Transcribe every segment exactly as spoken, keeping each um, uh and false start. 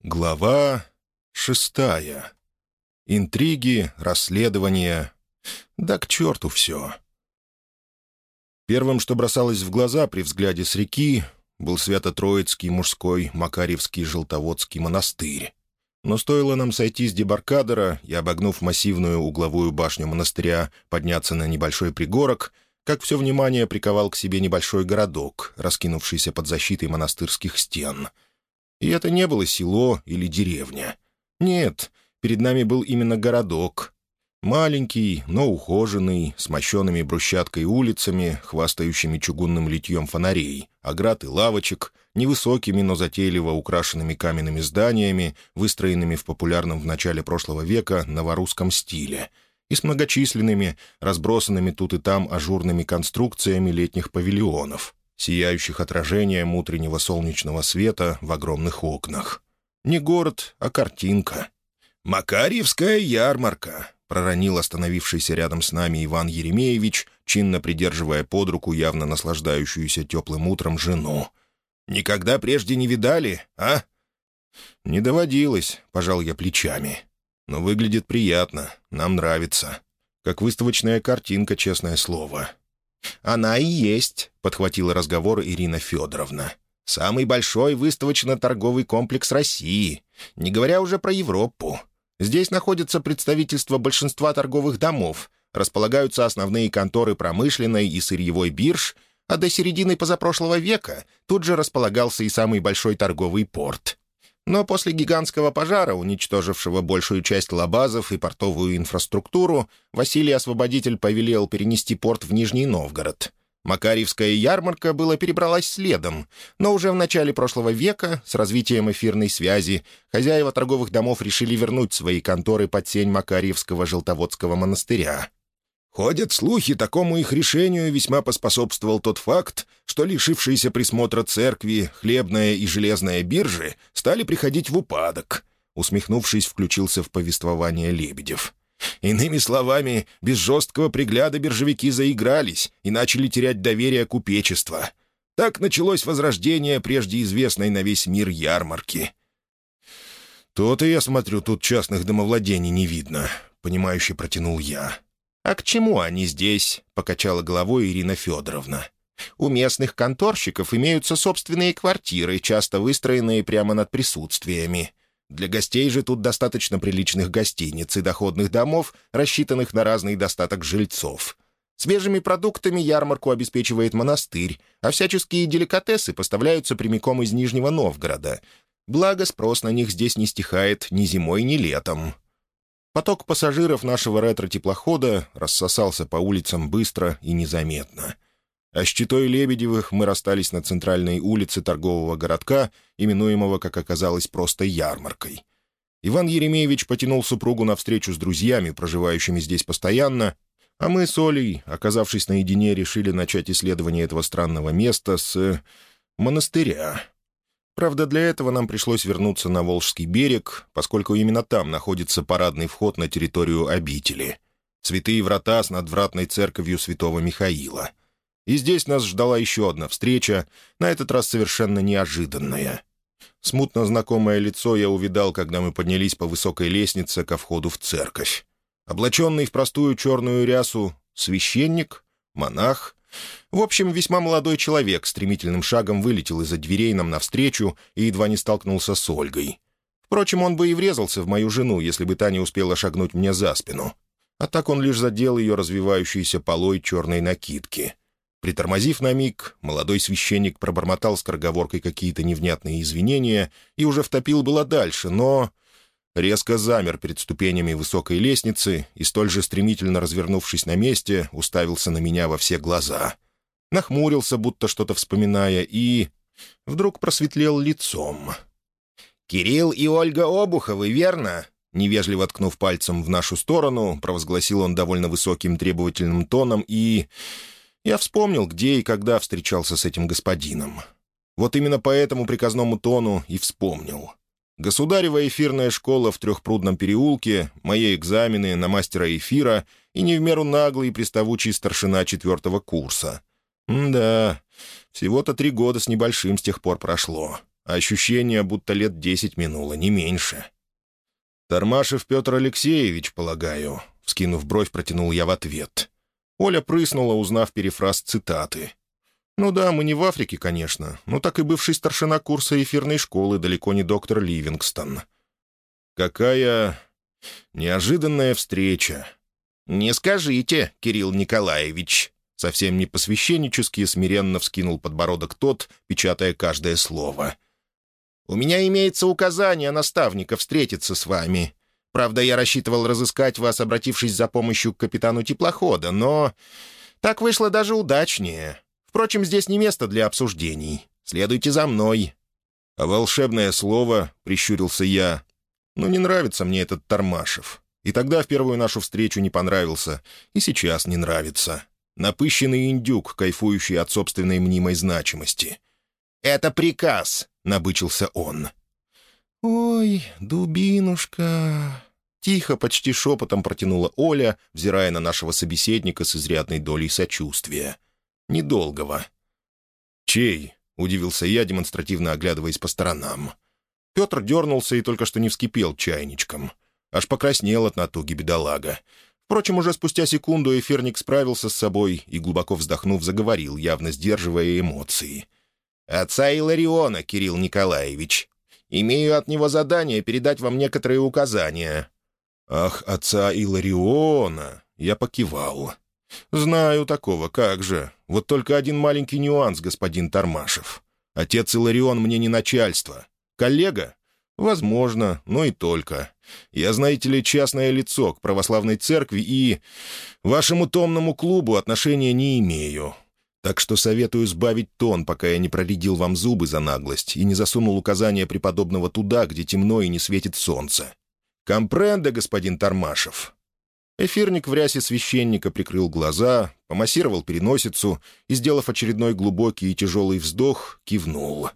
Глава шестая. Интриги, расследования. Да к черту все. Первым, что бросалось в глаза при взгляде с реки, был Свято-Троицкий мужской Макарьевский Желтоводский монастырь. Но стоило нам сойти с дебаркадера и, обогнув массивную угловую башню монастыря, подняться на небольшой пригорок, как все внимание приковал к себе небольшой городок, раскинувшийся под защитой монастырских стен. И это не было село или деревня. Нет, перед нами был именно городок. Маленький, но ухоженный, с мощенными брусчаткой улицами, хвастающими чугунным литьем фонарей, оград и лавочек, невысокими, но затейливо украшенными каменными зданиями, выстроенными в популярном в начале прошлого века новорусском стиле, и с многочисленными, разбросанными тут и там ажурными конструкциями летних павильонов, сияющих отражением утреннего солнечного света в огромных окнах. Не город, а картинка. «Макарьевская ярмарка», — проронил остановившийся рядом с нами Иван Еремеевич, чинно придерживая под руку явно наслаждающуюся теплым утром жену. «Никогда прежде не видали, а?» «Не доводилось», — пожал я плечами. «Но выглядит приятно, нам нравится. Как выставочная картинка, честное слово». «Она и есть», — подхватила разговор Ирина Федоровна. «Самый большой выставочно-торговый комплекс России, не говоря уже про Европу. Здесь находятся представительства большинства торговых домов, располагаются основные конторы промышленной и сырьевой бирж, а до середины позапрошлого века тут же располагался и самый большой торговый порт. Но после гигантского пожара, уничтожившего большую часть лабазов и портовую инфраструктуру, Василий Освободитель повелел перенести порт в Нижний Новгород. Макарьевская ярмарка была перебралась следом, но уже в начале прошлого века, с развитием эфирной связи, хозяева торговых домов решили вернуть свои конторы под сень Макарьевского Желтоводского монастыря. Ходят слухи, такому их решению весьма поспособствовал тот факт, что лишившиеся присмотра церкви, хлебная и железная биржи стали приходить в упадок. Усмехнувшись, включился в повествование Лебедев. Иными словами, без жесткого пригляда биржевики заигрались и начали терять доверие купечества. Так началось возрождение прежде известной на весь мир ярмарки. «То-то, я смотрю, тут частных домовладений не видно», — понимающе протянул я. «А к чему они здесь?» — покачала головой Ирина Федоровна. «У местных конторщиков имеются собственные квартиры, часто выстроенные прямо над присутствиями. Для гостей же тут достаточно приличных гостиниц и доходных домов, рассчитанных на разный достаток жильцов. Свежими продуктами ярмарку обеспечивает монастырь, а всяческие деликатесы поставляются прямиком из Нижнего Новгорода. Благо, спрос на них здесь не стихает ни зимой, ни летом». Поток пассажиров нашего ретро-теплохода рассосался по улицам быстро и незаметно. А с читой Лебедевых мы расстались на центральной улице торгового городка, именуемого, как оказалось, просто ярмаркой. Иван Еремеевич потянул супругу навстречу с друзьями, проживающими здесь постоянно, а мы с Олей, оказавшись наедине, решили начать исследование этого странного места с монастыря. Правда, для этого нам пришлось вернуться на Волжский берег, поскольку именно там находится парадный вход на территорию обители. Святые врата с надвратной церковью святого Михаила. И здесь нас ждала еще одна встреча, на этот раз совершенно неожиданная. Смутно знакомое лицо я увидал, когда мы поднялись по высокой лестнице ко входу в церковь. Облаченный в простую черную рясу священник, монах, в общем, весьма молодой человек стремительным шагом вылетел из-за дверей нам навстречу и едва не столкнулся с Ольгой. Впрочем, он бы и врезался в мою жену, если бы та не успела шагнуть мне за спину. А так он лишь задел ее развивающейся полой черной накидки. Притормозив на миг, молодой священник пробормотал скороговоркой какие-то невнятные извинения и уже втопил было дальше, но резко замер перед ступенями высокой лестницы и, столь же стремительно развернувшись на месте, уставился на меня во все глаза. Нахмурился, будто что-то вспоминая, и вдруг просветлел лицом. «Кирилл и Ольга Обуховы, верно?» Невежливо ткнув пальцем в нашу сторону, провозгласил он довольно высоким требовательным тоном, и я вспомнил, где и когда встречался с этим господином. Вот именно по этому приказному тону и вспомнил. Государева эфирная школа в Трехпрудном переулке, мои экзамены на мастера эфира и не в меру наглый и приставучий старшина четвертого курса. М-да, всего-то три года с небольшим с тех пор прошло. а ощущение, будто лет десять минуло, не меньше. «Тормашев Петр Алексеевич, полагаю», — вскинув бровь, протянул я в ответ. Оля прыснула, узнав перефраз цитаты. «Ну да, мы не в Африке, конечно, но так и бывший старшина курса эфирной школы, далеко не доктор Ливингстон». «Какая неожиданная встреча!» «Не скажите, Кирилл Николаевич!» Совсем не по-священнически смиренно вскинул подбородок тот, печатая каждое слово. «У меня имеется указание наставника встретиться с вами. Правда, я рассчитывал разыскать вас, обратившись за помощью к капитану теплохода, но так вышло даже удачнее. Впрочем, здесь не место для обсуждений. Следуйте за мной». «А волшебное слово?» — прищурился я. «Ну, не нравится мне этот Тормашев. И тогда в первую нашу встречу не понравился, и сейчас не нравится. Напыщенный индюк, кайфующий от собственной мнимой значимости». «Это приказ», — набычился он. «Ой, дубинушка!» — тихо, почти шепотом протянула Оля, взирая на нашего собеседника с изрядной долей сочувствия. «Недолгого». «Чей?» — удивился я, демонстративно оглядываясь по сторонам. Петр дернулся и только что не вскипел чайничком. Аж покраснел от натуги бедолага. Впрочем, уже спустя секунду эфирник справился с собой и, глубоко вздохнув, заговорил, явно сдерживая эмоции. «Отца Илариона, Кирилл Николаевич. Имею от него задание передать вам некоторые указания». «Ах, отца Илариона!» — я покивал. «Знаю такого, как же. Вот только один маленький нюанс, господин Тормашев. Отец Иларион мне не начальство. Коллега? Возможно, но и только. Я, знаете ли, частное лицо к православной церкви и вашему томному клубу отношения не имею. Так что советую сбавить тон, пока я не проредил вам зубы за наглость и не засунул указания преподобного туда, где темно и не светит солнце. Компренде, господин Тормашев». Эфирник в рясе священника прикрыл глаза, помассировал переносицу и, сделав очередной глубокий и тяжелый вздох, кивнул.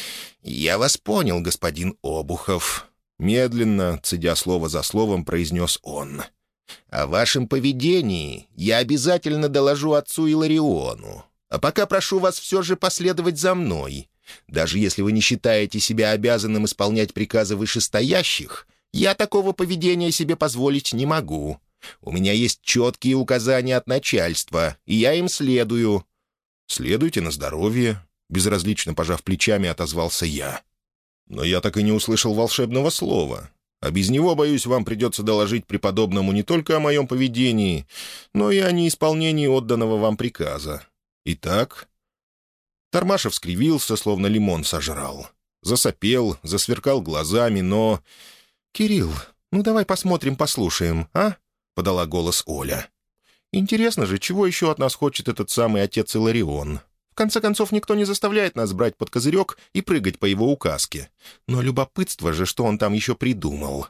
«Я вас понял, господин Обухов», — медленно, цедя слово за словом, произнес он. «О вашем поведении я обязательно доложу отцу Илариону. А пока прошу вас все же последовать за мной. Даже если вы не считаете себя обязанным исполнять приказы вышестоящих, я такого поведения себе позволить не могу. У меня есть четкие указания от начальства, и я им следую». «Следуйте на здоровье», — безразлично пожав плечами, отозвался я. «Но я так и не услышал волшебного слова. А без него, боюсь, вам придется доложить преподобному не только о моем поведении, но и о неисполнении отданного вам приказа. Итак...» Тормашев скривился, словно лимон сожрал. Засопел, засверкал глазами, но... «Кирилл, ну давай посмотрим, послушаем, а?» — подала голос Оля. «Интересно же, чего еще от нас хочет этот самый отец Иларион? В конце концов, никто не заставляет нас брать под козырек и прыгать по его указке. Но любопытство же, что он там еще придумал».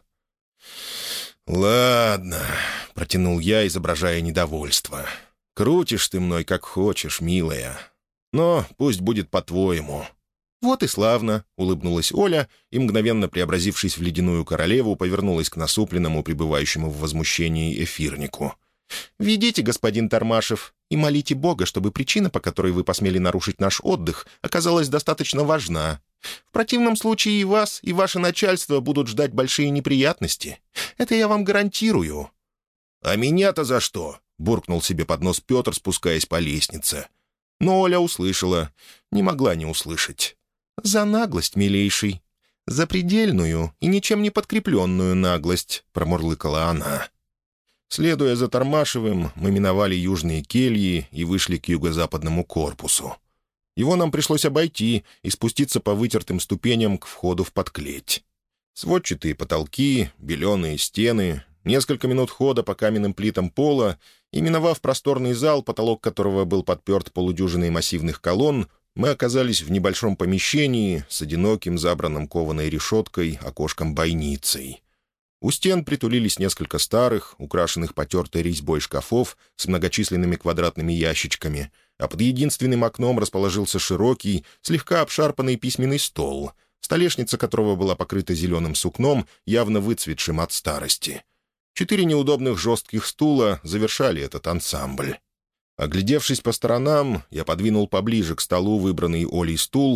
«Ладно», — протянул я, изображая недовольство. «Крутишь ты мной как хочешь, милая. Но пусть будет по-твоему». «Вот и славно», — улыбнулась Оля и, мгновенно преобразившись в ледяную королеву, повернулась к насупленному, пребывающему в возмущении эфирнику. «Ведите, господин Тормашев, и молите Бога, чтобы причина, по которой вы посмели нарушить наш отдых, оказалась достаточно важна. В противном случае и вас, и ваше начальство будут ждать большие неприятности. Это я вам гарантирую». «А меня-то за что?» — буркнул себе под нос Петр, спускаясь по лестнице. Но Оля услышала, не могла не услышать. «За наглость, милейший. За предельную и ничем не подкрепленную наглость», — промурлыкала она. Следуя за Тормашевым, мы миновали южные кельи и вышли к юго-западному корпусу. Его нам пришлось обойти и спуститься по вытертым ступеням к входу в подклеть. Сводчатые потолки, беленые стены, несколько минут хода по каменным плитам пола, и, миновав просторный зал, потолок которого был подперт полудюжиной массивных колонн, мы оказались в небольшом помещении с одиноким, забранным кованой решеткой, окошком-бойницей. У стен притулились несколько старых, украшенных потертой резьбой шкафов с многочисленными квадратными ящичками, а под единственным окном расположился широкий, слегка обшарпанный письменный стол, столешница которого была покрыта зеленым сукном, явно выцветшим от старости. Четыре неудобных жестких стула завершали этот ансамбль. Оглядевшись по сторонам, я подвинул поближе к столу выбранный Олей стул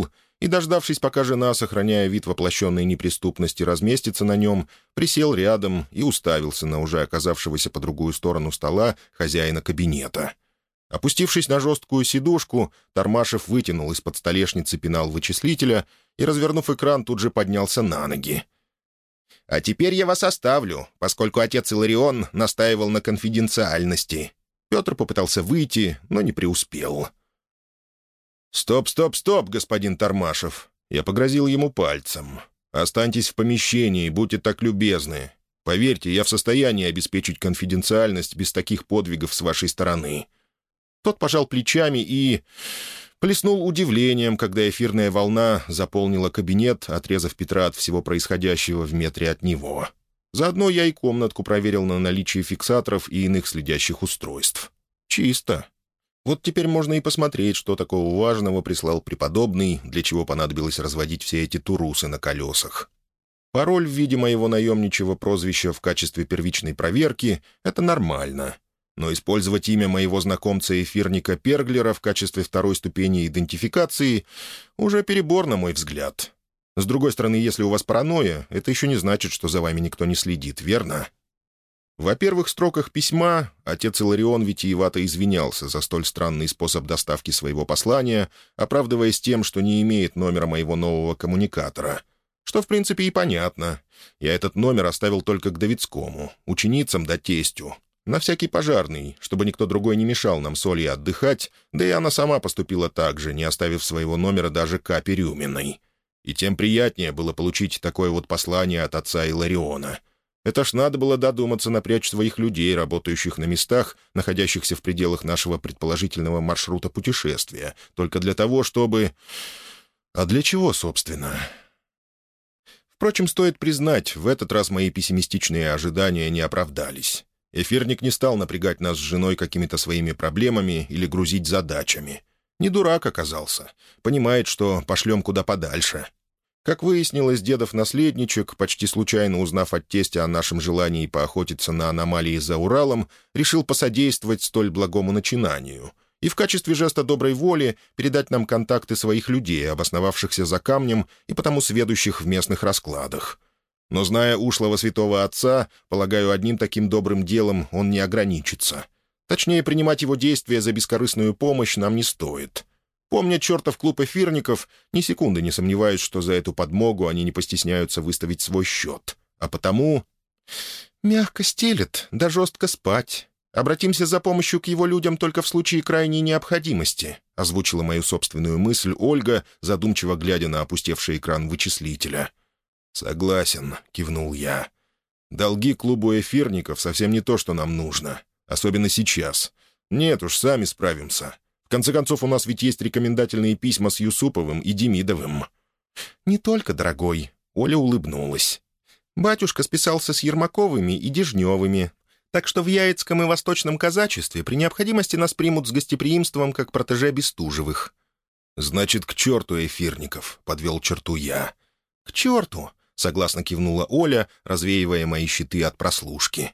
и, дождавшись, пока жена, сохраняя вид воплощенной неприступности, разместится на нем, присел рядом и уставился на уже оказавшегося по другую сторону стола хозяина кабинета. Опустившись на жесткую сидушку, Тормашев вытянул из-под столешницы пенал вычислителя и, развернув экран, тут же поднялся на ноги. «А теперь я вас оставлю, поскольку отец Иларион настаивал на конфиденциальности». Петр попытался выйти, но не преуспел. «Стоп, стоп, стоп, господин Тормашев!» Я погрозил ему пальцем. «Останьтесь в помещении, будьте так любезны. Поверьте, я в состоянии обеспечить конфиденциальность без таких подвигов с вашей стороны». Тот пожал плечами и плеснул удивлением, когда эфирная волна заполнила кабинет, отрезав Петра от всего происходящего в метре от него. Заодно я и комнатку проверил на наличие фиксаторов и иных следящих устройств. Чисто. Вот теперь можно и посмотреть, что такого важного прислал преподобный, для чего понадобилось разводить все эти турусы на колесах. Пароль в виде моего наемничьего прозвища в качестве первичной проверки — это нормально. Но использовать имя моего знакомца-эфирника Перглера в качестве второй ступени идентификации уже перебор, на мой взгляд. С другой стороны, если у вас паранойя, это еще не значит, что за вами никто не следит, верно? Во первых строках письма отец Иларион витиевато извинялся за столь странный способ доставки своего послания, оправдываясь тем, что не имеет номера моего нового коммуникатора. Что, в принципе, и понятно. Я этот номер оставил только к Давидскому, ученицам да тестю. На всякий пожарный, чтобы никто другой не мешал нам с Олей отдыхать, да и она сама поступила так же, не оставив своего номера даже Капе Рюминой. И тем приятнее было получить такое вот послание от отца Илариона. Это ж надо было додуматься напрячь своих людей, работающих на местах, находящихся в пределах нашего предположительного маршрута путешествия, только для того, чтобы... А для чего, собственно? Впрочем, стоит признать, в этот раз мои пессимистичные ожидания не оправдались. Эфирник не стал напрягать нас с женой какими-то своими проблемами или грузить задачами. Не дурак оказался. Понимает, что пошлем куда подальше. Как выяснилось, дедов наследничек, почти случайно узнав от тестя о нашем желании поохотиться на аномалии за Уралом, решил посодействовать столь благому начинанию и в качестве жеста доброй воли передать нам контакты своих людей, обосновавшихся за камнем и потому сведущих в местных раскладах. Но, зная ушлого святого отца, полагаю, одним таким добрым делом он не ограничится. Точнее, принимать его действия за бескорыстную помощь нам не стоит. Помня чертов клуб эфирников, ни секунды не сомневаюсь, что за эту подмогу они не постесняются выставить свой счет. А потому... «Мягко стелет, да жестко спать. Обратимся за помощью к его людям только в случае крайней необходимости», — озвучила мою собственную мысль Ольга, задумчиво глядя на опустевший экран вычислителя. «Согласен», — кивнул я. «Долги клубу эфирников совсем не то, что нам нужно. Особенно сейчас. Нет уж, сами справимся. В конце концов, у нас ведь есть рекомендательные письма с Юсуповым и Демидовым». «Не только, дорогой», — Оля улыбнулась. «Батюшка списался с Ермаковыми и Дежневыми, так что в Яицком и Восточном казачестве при необходимости нас примут с гостеприимством, как протеже Бестужевых». «Значит, к черту эфирников», — подвел черту я. «К черту», — согласно кивнула Оля, развеивая мои щиты от прослушки.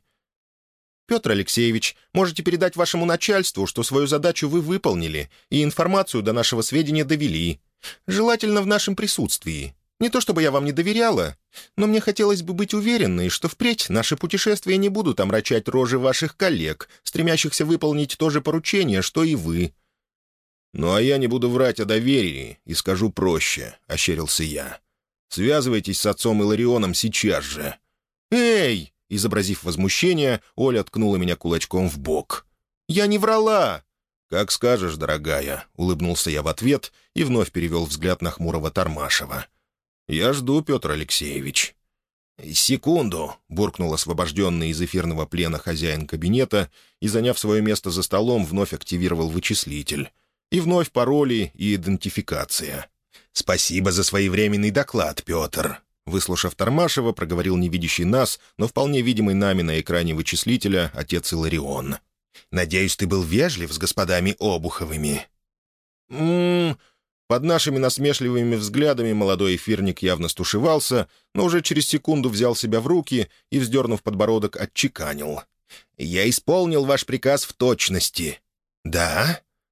«Петр Алексеевич, можете передать вашему начальству, что свою задачу вы выполнили и информацию до нашего сведения довели. Желательно в нашем присутствии. Не то чтобы я вам не доверяла, но мне хотелось бы быть уверенной, что впредь наши путешествия не будут омрачать рожи ваших коллег, стремящихся выполнить то же поручение, что и вы». «Ну а я не буду врать о доверии и скажу проще», — ощерился я. «Связывайтесь с отцом Иларионом сейчас же». «Эй!» — изобразив возмущение, Оля ткнула меня кулачком в бок. «Я не врала!» «Как скажешь, дорогая», — улыбнулся я в ответ и вновь перевел взгляд на хмурого Тормашева. «Я жду, Петр Алексеевич». «Секунду», — буркнул освобожденный из эфирного плена хозяин кабинета и, заняв свое место за столом, вновь активировал вычислитель. И вновь пароли и идентификация. «Спасибо за своевременный доклад, Петр», — выслушав Тормашева, проговорил невидящий нас, но вполне видимый нами на экране вычислителя отец Иларион. «Надеюсь, ты был вежлив с господами Обуховыми?» «М-м-м...» Под нашими насмешливыми взглядами молодой эфирник явно стушевался, но уже через секунду взял себя в руки и, вздернув подбородок, отчеканил. «Я исполнил ваш приказ в точности». «Да?»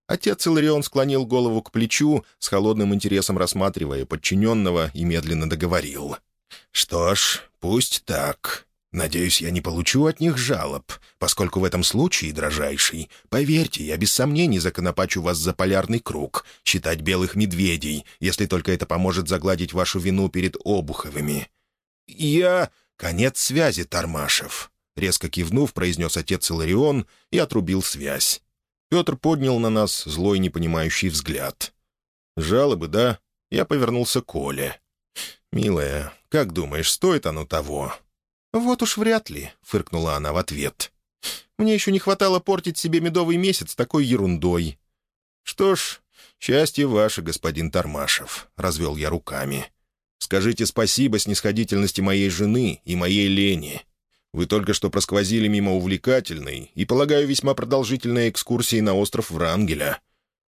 Отец Иларион склонил голову к плечу, с холодным интересом рассматривая подчиненного, и медленно договорил. «Что ж, пусть так. Надеюсь, я не получу от них жалоб, поскольку в этом случае, дрожайший, поверьте, я без сомнений законопачу вас за полярный круг, считать белых медведей, если только это поможет загладить вашу вину перед Обуховыми. Я... Конец связи, Тармашев», — резко кивнув, произнес отец Иларион и отрубил связь. Петр поднял на нас злой непонимающий взгляд. «Жалобы, да?» Я повернулся к Оле. «Милая, как думаешь, стоит оно того?» «Вот уж вряд ли», — фыркнула она в ответ. «Мне еще не хватало портить себе медовый месяц такой ерундой». «Что ж, счастье ваше, господин Тармашев», — развел я руками. «Скажите спасибо снисходительности моей жены и моей лени. Вы только что просквозили мимо увлекательной и, полагаю, весьма продолжительной экскурсии на остров Врангеля».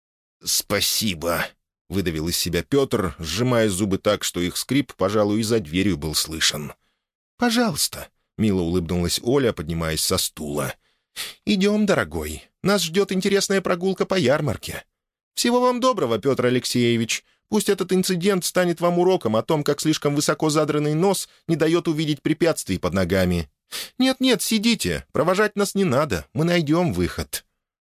«Спасибо», — выдавил из себя Петр, сжимая зубы так, что их скрип, пожалуй, и за дверью был слышен. «Пожалуйста», — мило улыбнулась Оля, поднимаясь со стула. «Идем, дорогой. Нас ждет интересная прогулка по ярмарке. Всего вам доброго, Петр Алексеевич. Пусть этот инцидент станет вам уроком о том, как слишком высоко задранный нос не дает увидеть препятствий под ногами. Нет-нет, сидите. Провожать нас не надо. Мы найдем выход».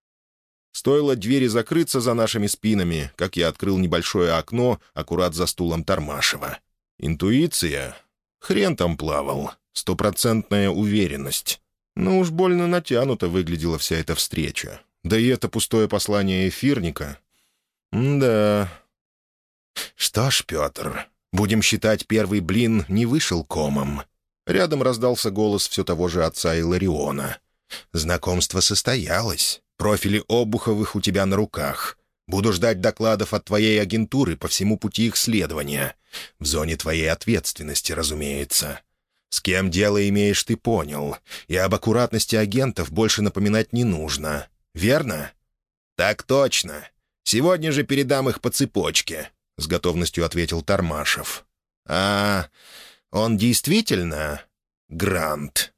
Стоило двери закрыться за нашими спинами, как я открыл небольшое окно аккурат за стулом Тармашева. Интуиция? Хрен там плавал. Стопроцентная уверенность. Но уж больно натянуто выглядела вся эта встреча. Да и это пустое послание эфирника. Да. «Что ж, Петр, будем считать, первый блин не вышел комом». Рядом раздался голос все того же отца Илариона. «Знакомство состоялось. Профили Обуховых у тебя на руках. Буду ждать докладов от твоей агентуры по всему пути их следования. В зоне твоей ответственности, разумеется. С кем дело имеешь, ты понял. И об аккуратности агентов больше напоминать не нужно. Верно?» «Так точно. Сегодня же передам их по цепочке», — с готовностью ответил Тармашев. «А он действительно Грант?»